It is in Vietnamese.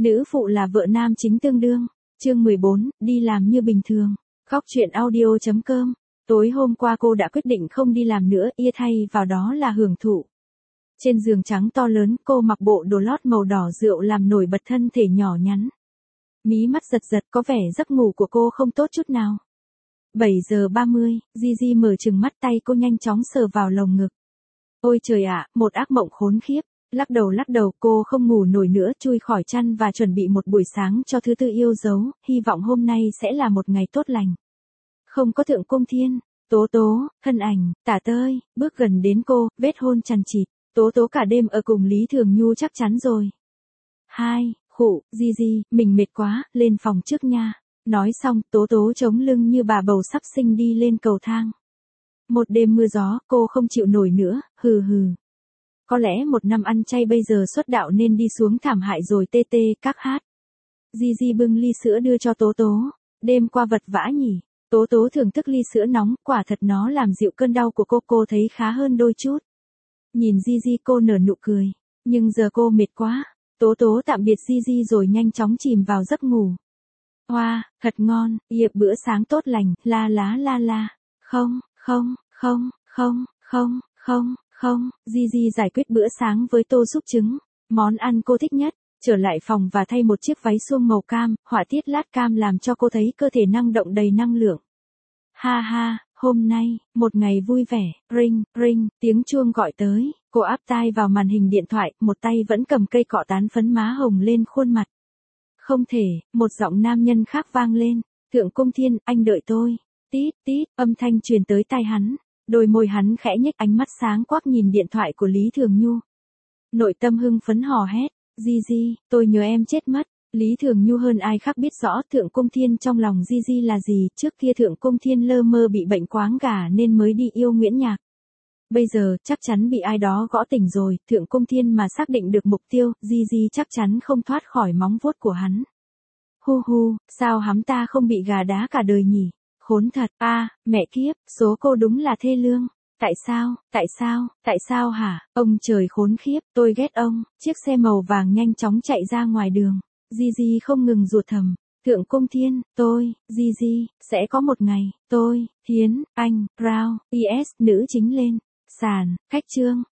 Nữ phụ là vợ nam chính tương đương. Chương 14, đi làm như bình thường. Góc truyện audio.com. Tối hôm qua cô đã quyết định không đi làm nữa, thay vào đó là hưởng thụ. Trên giường trắng to lớn, cô mặc bộ đồ lót màu đỏ rượu làm nổi bật thân thể nhỏ nhắn. Mí mắt giật giật, có vẻ giấc ngủ của cô không tốt chút nào. 7:30, Gigi mở trừng mắt, tay cô nhanh chóng sờ vào lồng ngực. Ôi trời ạ, một ác mộng khốn khiếp. Lắc đầu, cô không ngủ nổi nữa, chui khỏi chăn và chuẩn bị một buổi sáng cho thứ tư yêu dấu, hy vọng hôm nay sẽ là một ngày tốt lành. Không có Thượng Cung Thiên, Tố Tố, thân ảnh, tả tơi, bước gần đến cô, vết hôn chằng chịt. Tố Tố cả đêm ở cùng Lý Thường Nhu chắc chắn rồi. Gigi, mình mệt quá, lên phòng trước nha. Nói xong, Tố Tố chống lưng như bà bầu sắp sinh đi lên cầu thang. Một đêm mưa gió, cô không chịu nổi nữa, hừ. Có lẽ một năm ăn chay bây giờ xuất đạo nên đi xuống thảm hại rồi, các hát. Gigi bưng ly sữa đưa cho Tố Tố. Đêm qua vật vã nhỉ. Tố Tố thưởng thức ly sữa nóng, quả thật nó làm dịu cơn đau của cô thấy khá hơn đôi chút. Nhìn Gigi cô nở nụ cười. Nhưng giờ cô mệt quá. Tố Tố tạm biệt Gigi rồi nhanh chóng chìm vào giấc ngủ. Hoa, thật ngon, bữa sáng tốt lành, la la. Không, Gigi giải quyết bữa sáng với tô súp trứng, món ăn cô thích nhất, trở lại phòng và thay một chiếc váy suông màu cam, họa tiết lát cam làm cho cô thấy cơ thể năng động đầy năng lượng. Ha, hôm nay, một ngày vui vẻ, ring, tiếng chuông gọi tới, cô áp tai vào màn hình điện thoại, một tay vẫn cầm cây cọ tán phấn má hồng lên khuôn mặt. Không thể, một giọng nam nhân khác vang lên, Thượng Cung Thiên, anh đợi tôi, tít, âm thanh truyền tới tai hắn. Đôi môi hắn khẽ nhếch, ánh mắt sáng quắc nhìn điện thoại của Lý Thường Nhu. Nội tâm hưng phấn hò hét, Gigi, tôi nhớ em chết mất. Lý Thường Nhu hơn ai khác biết rõ Thượng Cung Thiên trong lòng Gigi là gì, trước kia Thượng Cung Thiên lơ mơ bị bệnh quáng gà nên mới đi yêu Nguyễn Nhạc. Bây giờ, chắc chắn bị ai đó gõ tỉnh rồi, Thượng Cung Thiên mà xác định được mục tiêu, Gigi chắc chắn không thoát khỏi móng vuốt của hắn. Hu, sao hắn ta không bị gà đá cả đời nhỉ? Khốn thật, mẹ kiếp, số cô đúng là thê lương. Tại sao hả? Ông trời khốn khiếp, tôi ghét ông. Chiếc xe màu vàng nhanh chóng chạy ra ngoài đường. Gigi không ngừng ruột thầm. Thượng Cung Thiên, Gigi, sẽ có một ngày, Thiến, anh, Rao, nữ chính lên. Sàn, khách trương,